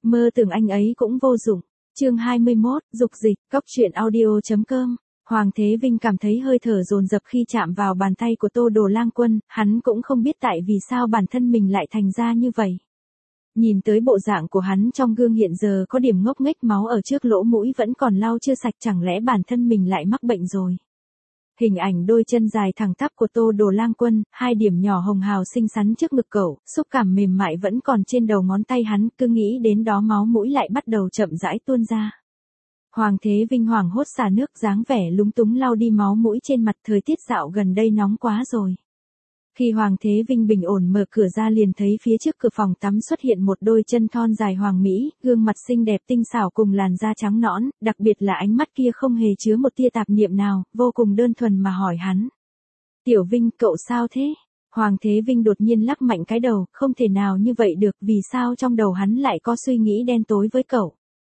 Mơ tưởng anh ấy cũng vô dụng. Chương 21, dục dịch, cóc truyện audio.com. Hoàng Thế Vinh cảm thấy hơi thở dồn dập khi chạm vào bàn tay của Tô Đồ Lang Quân, hắn cũng không biết tại vì sao bản thân mình lại thành ra như vậy. Nhìn tới bộ dạng của hắn trong gương hiện giờ có điểm ngốc nghếch, máu ở trước lỗ mũi vẫn còn lau chưa sạch, chẳng lẽ bản thân mình lại mắc bệnh rồi. Hình ảnh đôi chân dài thẳng tắp của Tô Đồ Lang Quân, hai điểm nhỏ hồng hào xinh xắn trước ngực cậu, xúc cảm mềm mại vẫn còn trên đầu ngón tay hắn, cứ nghĩ đến đó máu mũi lại bắt đầu chậm rãi tuôn ra. Hoàng Thế Vinh hoảng hốt xả nước, dáng vẻ lúng túng lau đi máu mũi trên mặt, thời tiết dạo gần đây nóng quá rồi. Khi Hoàng Thế Vinh bình ổn mở cửa ra liền thấy phía trước cửa phòng tắm xuất hiện một đôi chân thon dài hoàng mỹ, gương mặt xinh đẹp tinh xảo cùng làn da trắng nõn, đặc biệt là ánh mắt kia không hề chứa một tia tạp niệm nào, vô cùng đơn thuần mà hỏi hắn. Tiểu Vinh, cậu sao thế? Hoàng Thế Vinh đột nhiên lắc mạnh cái đầu, không thể nào như vậy được, vì sao trong đầu hắn lại có suy nghĩ đen tối với cậu.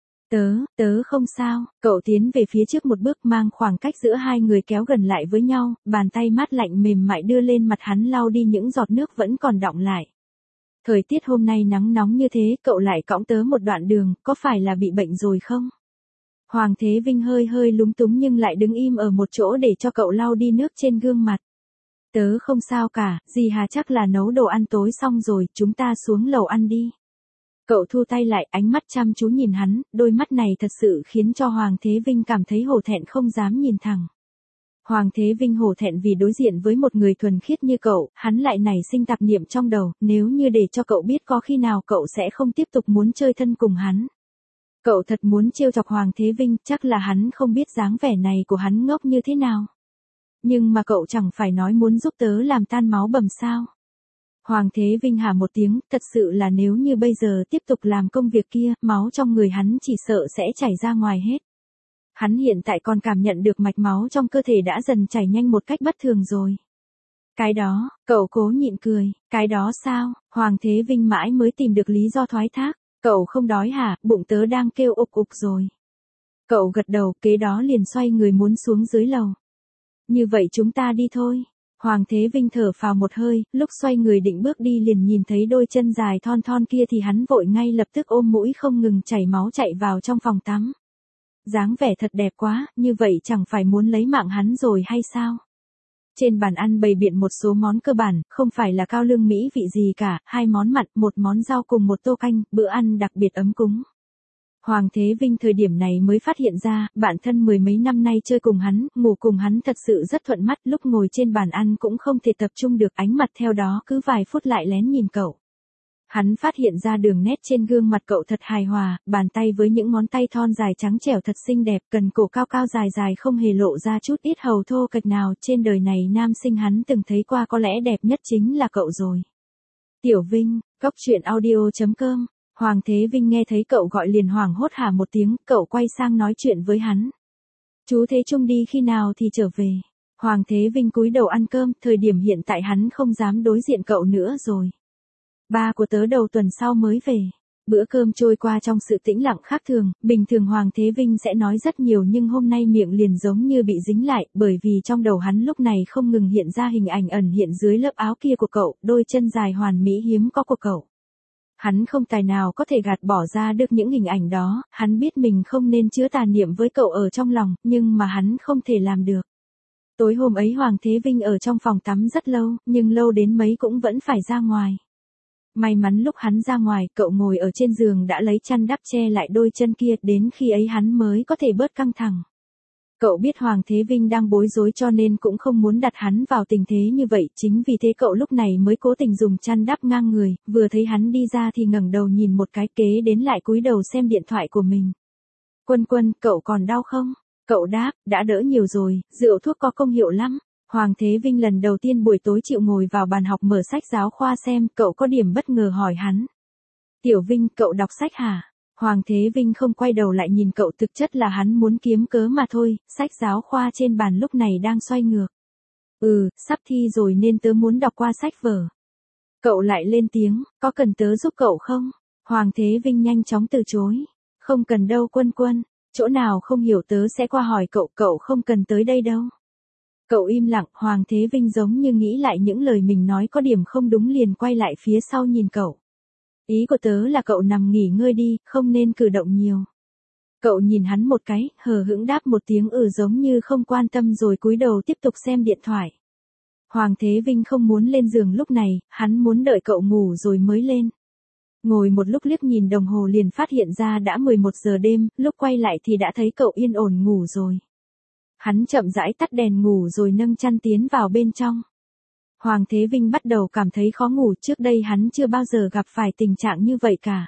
Tớ không sao, cậu tiến về phía trước một bước, mang khoảng cách giữa hai người kéo gần lại với nhau, bàn tay mát lạnh mềm mại đưa lên mặt hắn lau đi những giọt nước vẫn còn đọng lại. Thời tiết hôm nay nắng nóng như thế, cậu lại cõng tớ một đoạn đường, có phải là bị bệnh rồi không? Hoàng Thế Vinh hơi lúng túng nhưng lại đứng im ở một chỗ để cho cậu lau đi nước trên gương mặt. Tớ không sao cả, dì Hà chắc là nấu đồ ăn tối xong rồi, chúng ta xuống lầu ăn đi. Cậu thu tay lại, ánh mắt chăm chú nhìn hắn, đôi mắt này thật sự khiến cho Hoàng Thế Vinh cảm thấy hổ thẹn không dám nhìn thẳng. Hoàng Thế Vinh hổ thẹn vì đối diện với một người thuần khiết như cậu, hắn lại nảy sinh tạp niệm trong đầu, nếu như để cho cậu biết có khi nào cậu sẽ không tiếp tục muốn chơi thân cùng hắn. Cậu thật muốn trêu chọc Hoàng Thế Vinh, chắc là hắn không biết dáng vẻ này của hắn ngốc như thế nào. Nhưng mà cậu chẳng phải nói muốn giúp tớ làm tan máu bầm sao? Hoàng Thế Vinh hả một tiếng, thật sự là nếu như bây giờ tiếp tục làm công việc kia, máu trong người hắn chỉ sợ sẽ chảy ra ngoài hết. Hắn hiện tại còn cảm nhận được mạch máu trong cơ thể đã dần chảy nhanh một cách bất thường rồi. Cái đó, cậu cố nhịn cười, cái đó sao? Hoàng Thế Vinh mãi mới tìm được lý do thoái thác, cậu không đói hả, bụng tớ đang kêu ục ục rồi. Cậu gật đầu, kế đó liền xoay người muốn xuống dưới lầu. Như vậy chúng ta đi thôi. Hoàng Thế Vinh thở phào một hơi, lúc xoay người định bước đi liền nhìn thấy đôi chân dài thon thon kia thì hắn vội ngay lập tức ôm mũi không ngừng chảy máu chạy vào trong phòng tắm. Dáng vẻ thật đẹp quá, như vậy chẳng phải muốn lấy mạng hắn rồi hay sao? Trên bàn ăn bày biện một số món cơ bản, không phải là cao lương mỹ vị gì cả, 2 món mặn, 1 món rau cùng 1 tô canh, bữa ăn đặc biệt ấm cúng. Hoàng Thế Vinh thời điểm này mới phát hiện ra, bạn thân mười mấy năm nay chơi cùng hắn, ngủ cùng hắn thật sự rất thuận mắt, lúc ngồi trên bàn ăn cũng không thể tập trung được, ánh mặt theo đó cứ vài phút lại lén nhìn cậu. Hắn phát hiện ra đường nét trên gương mặt cậu thật hài hòa, bàn tay với những ngón tay thon dài trắng trẻo thật xinh đẹp, cần cổ cao cao dài dài không hề lộ ra chút ít hầu thô kệch nào, trên đời này nam sinh hắn từng thấy qua có lẽ đẹp nhất chính là cậu rồi. Tiểu Vinh, cóc truyện audio.com. Hoàng Thế Vinh nghe thấy cậu gọi liền hoảng hốt hả một tiếng, cậu quay sang nói chuyện với hắn. Chú Thế Trung đi khi nào thì trở về? Hoàng Thế Vinh cúi đầu ăn cơm, thời điểm hiện tại hắn không dám đối diện cậu nữa rồi. Ba của tớ đầu tuần sau mới về. Bữa cơm trôi qua trong sự tĩnh lặng khác thường, bình thường Hoàng Thế Vinh sẽ nói rất nhiều nhưng hôm nay miệng liền giống như bị dính lại, bởi vì trong đầu hắn lúc này không ngừng hiện ra hình ảnh ẩn hiện dưới lớp áo kia của cậu, đôi chân dài hoàn mỹ hiếm có của cậu. Hắn không tài nào có thể gạt bỏ ra được những hình ảnh đó, hắn biết mình không nên chứa tà niệm với cậu ở trong lòng, nhưng mà hắn không thể làm được. Tối hôm ấy Hoàng Thế Vinh ở trong phòng tắm rất lâu, nhưng lâu đến mấy cũng vẫn phải ra ngoài. May mắn lúc hắn ra ngoài, cậu ngồi ở trên giường đã lấy chăn đắp che lại đôi chân kia, đến khi ấy hắn mới có thể bớt căng thẳng. Cậu biết Hoàng Thế Vinh đang bối rối cho nên cũng không muốn đặt hắn vào tình thế như vậy, chính vì thế cậu lúc này mới cố tình dùng chăn đắp ngang người, vừa thấy hắn đi ra thì ngẩng đầu nhìn một cái, kế đến lại cúi đầu xem điện thoại của mình. Quân, cậu còn đau không? Cậu đáp, đã đỡ nhiều rồi, rượu thuốc có công hiệu lắm. Hoàng Thế Vinh lần đầu tiên buổi tối chịu ngồi vào bàn học mở sách giáo khoa xem, cậu có điểm bất ngờ hỏi hắn. Tiểu Vinh, cậu đọc sách hả? Hoàng Thế Vinh không quay đầu lại nhìn cậu, thực chất là hắn muốn kiếm cớ mà thôi, sách giáo khoa trên bàn lúc này đang xoay ngược. Sắp thi rồi nên tớ muốn đọc qua sách vở. Cậu lại lên tiếng, có cần tớ giúp cậu không? Hoàng Thế Vinh nhanh chóng từ chối. Không cần đâu Quân, chỗ nào không hiểu tớ sẽ qua hỏi cậu không cần tới đây đâu. Cậu im lặng, Hoàng Thế Vinh giống như nghĩ lại những lời mình nói có điểm không đúng liền quay lại phía sau nhìn cậu. Ý của tớ là cậu nằm nghỉ ngơi đi, không nên cử động nhiều. Cậu nhìn hắn một cái, hờ hững đáp một tiếng giống như không quan tâm rồi cúi đầu tiếp tục xem điện thoại. Hoàng Thế Vinh không muốn lên giường lúc này, hắn muốn đợi cậu ngủ rồi mới lên. Ngồi một lúc liếc nhìn đồng hồ liền phát hiện ra đã 11 giờ đêm, lúc quay lại thì đã thấy cậu yên ổn ngủ rồi. Hắn chậm rãi tắt đèn ngủ rồi nâng chăn tiến vào bên trong. Hoàng Thế Vinh bắt đầu cảm thấy khó ngủ, trước đây hắn chưa bao giờ gặp phải tình trạng như vậy cả.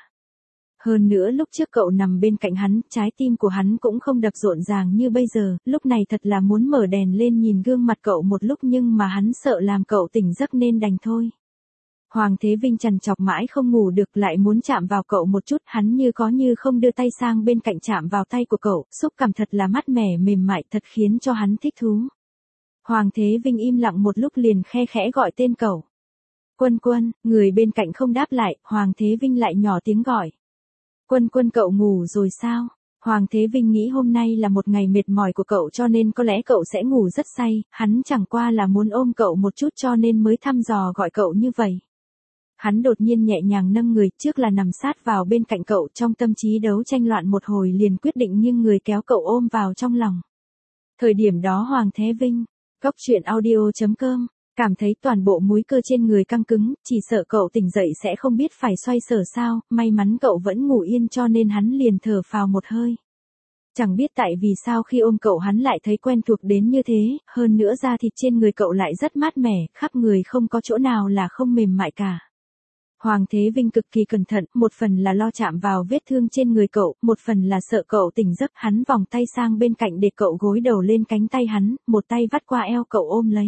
Hơn nữa lúc trước cậu nằm bên cạnh hắn, trái tim của hắn cũng không đập rộn ràng như bây giờ, lúc này thật là muốn mở đèn lên nhìn gương mặt cậu một lúc nhưng mà hắn sợ làm cậu tỉnh giấc nên đành thôi. Hoàng Thế Vinh trằn trọc mãi không ngủ được, lại muốn chạm vào cậu một chút, hắn như có như không đưa tay sang bên cạnh chạm vào tay của cậu, xúc cảm thật là mát mẻ mềm mại, thật khiến cho hắn thích thú. Hoàng Thế Vinh im lặng một lúc liền khe khẽ gọi tên cậu. Quân Quân, người bên cạnh không đáp lại, Hoàng Thế Vinh lại nhỏ tiếng gọi. Quân Quân, cậu ngủ rồi sao? Hoàng Thế Vinh nghĩ hôm nay là một ngày mệt mỏi của cậu cho nên có lẽ cậu sẽ ngủ rất say, hắn chẳng qua là muốn ôm cậu một chút cho nên mới thăm dò gọi cậu như vậy. Hắn đột nhiên nhẹ nhàng nâng người, trước là nằm sát vào bên cạnh cậu, trong tâm trí đấu tranh loạn một hồi liền quyết định nghiêng người kéo cậu ôm vào trong lòng. Thời điểm đó Hoàng Thế Vinh, Cóc Truyện Audio.com, cảm thấy toàn bộ múi cơ trên người căng cứng, chỉ sợ cậu tỉnh dậy sẽ không biết phải xoay sở sao, may mắn cậu vẫn ngủ yên cho nên hắn liền thở phào một hơi. Chẳng biết tại vì sao khi ôm cậu hắn lại thấy quen thuộc đến như thế, hơn nữa da thịt trên người cậu lại rất mát mẻ, khắp người không có chỗ nào là không mềm mại cả. Hoàng Thế Vinh cực kỳ cẩn thận, một phần là lo chạm vào vết thương trên người cậu, một phần là sợ cậu tỉnh giấc, hắn vòng tay sang bên cạnh để cậu gối đầu lên cánh tay hắn, một tay vắt qua eo cậu ôm lấy.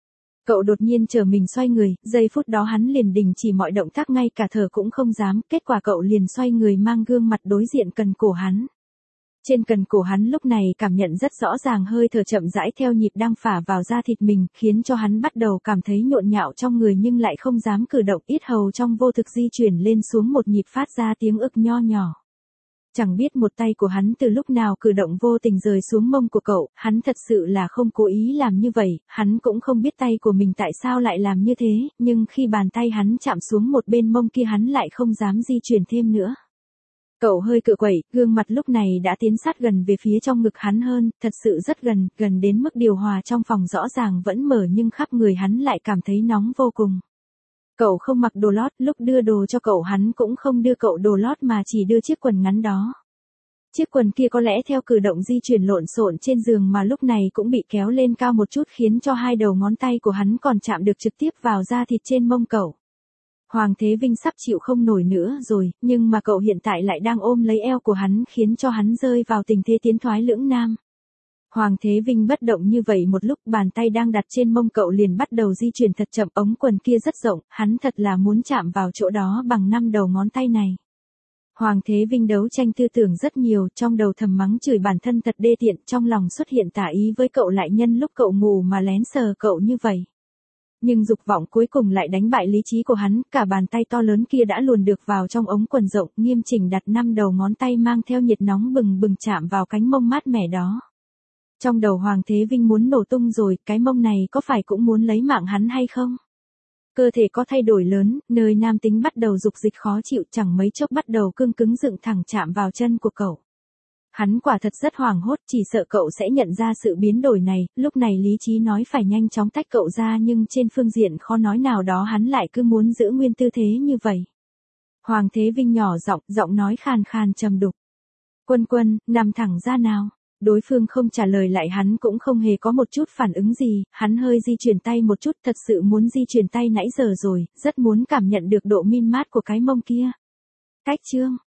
Cậu đột nhiên trở mình xoay người, giây phút đó hắn liền đình chỉ mọi động tác, ngay cả thở cũng không dám, kết quả cậu liền xoay người mang gương mặt đối diện cần cổ hắn. Trên cần cổ hắn lúc này cảm nhận rất rõ ràng hơi thở chậm rãi theo nhịp đang phả vào da thịt mình, khiến cho hắn bắt đầu cảm thấy nhộn nhạo trong người nhưng lại không dám cử động, yết hầu trong vô thực di chuyển lên xuống một nhịp phát ra tiếng ực nho nhỏ. Chẳng biết một tay của hắn từ lúc nào cử động vô tình rời xuống mông của cậu, hắn thật sự là không cố ý làm như vậy, hắn cũng không biết tay của mình tại sao lại làm như thế, nhưng khi bàn tay hắn chạm xuống một bên mông kia hắn lại không dám di chuyển thêm nữa. Cậu hơi cựa quẩy, gương mặt lúc này đã tiến sát gần về phía trong ngực hắn hơn, thật sự rất gần, gần đến mức điều hòa trong phòng rõ ràng vẫn mở nhưng khắp người hắn lại cảm thấy nóng vô cùng. Cậu không mặc đồ lót, lúc đưa đồ cho cậu hắn cũng không đưa cậu đồ lót mà chỉ đưa chiếc quần ngắn đó. Chiếc quần kia có lẽ theo cử động di chuyển lộn xộn trên giường mà lúc này cũng bị kéo lên cao một chút khiến cho hai đầu ngón tay của hắn còn chạm được trực tiếp vào da thịt trên mông cậu. Hoàng Thế Vinh sắp chịu không nổi nữa rồi, nhưng mà cậu hiện tại lại đang ôm lấy eo của hắn khiến cho hắn rơi vào tình thế tiến thoái lưỡng nan. Hoàng Thế Vinh bất động như vậy một lúc, bàn tay đang đặt trên mông cậu liền bắt đầu di chuyển thật chậm, ống quần kia rất rộng, hắn thật là muốn chạm vào chỗ đó bằng 5 đầu ngón tay này. Hoàng Thế Vinh đấu tranh tư tưởng rất nhiều, trong đầu thầm mắng chửi bản thân thật đê tiện, trong lòng xuất hiện tà ý với cậu lại nhân lúc cậu ngủ mà lén sờ cậu như vậy. Nhưng dục vọng cuối cùng lại đánh bại lý trí của hắn, cả bàn tay to lớn kia đã luồn được vào trong ống quần rộng, nghiêm chỉnh đặt 5 đầu ngón tay mang theo nhiệt nóng bừng bừng chạm vào cánh mông mát mẻ đó. Trong đầu Hoàng Thế Vinh muốn nổ tung rồi, cái mông này có phải cũng muốn lấy mạng hắn hay không? Cơ thể có thay đổi lớn, nơi nam tính bắt đầu dục dịch khó chịu, chẳng mấy chốc bắt đầu cương cứng dựng thẳng chạm vào chân của cậu. Hắn quả thật rất hoảng hốt, chỉ sợ cậu sẽ nhận ra sự biến đổi này, lúc này lý trí nói phải nhanh chóng tách cậu ra nhưng trên phương diện khó nói nào đó hắn lại cứ muốn giữ nguyên tư thế như vậy. Hoàng Thế Vinh nhỏ giọng nói khàn khàn trầm đục. Quân Quân, nằm thẳng ra nào. Đối phương không trả lời lại, hắn cũng không hề có một chút phản ứng gì, hắn hơi di chuyển tay một chút, thật sự muốn di chuyển tay nãy giờ rồi, rất muốn cảm nhận được độ min mát của cái mông kia. Cách chương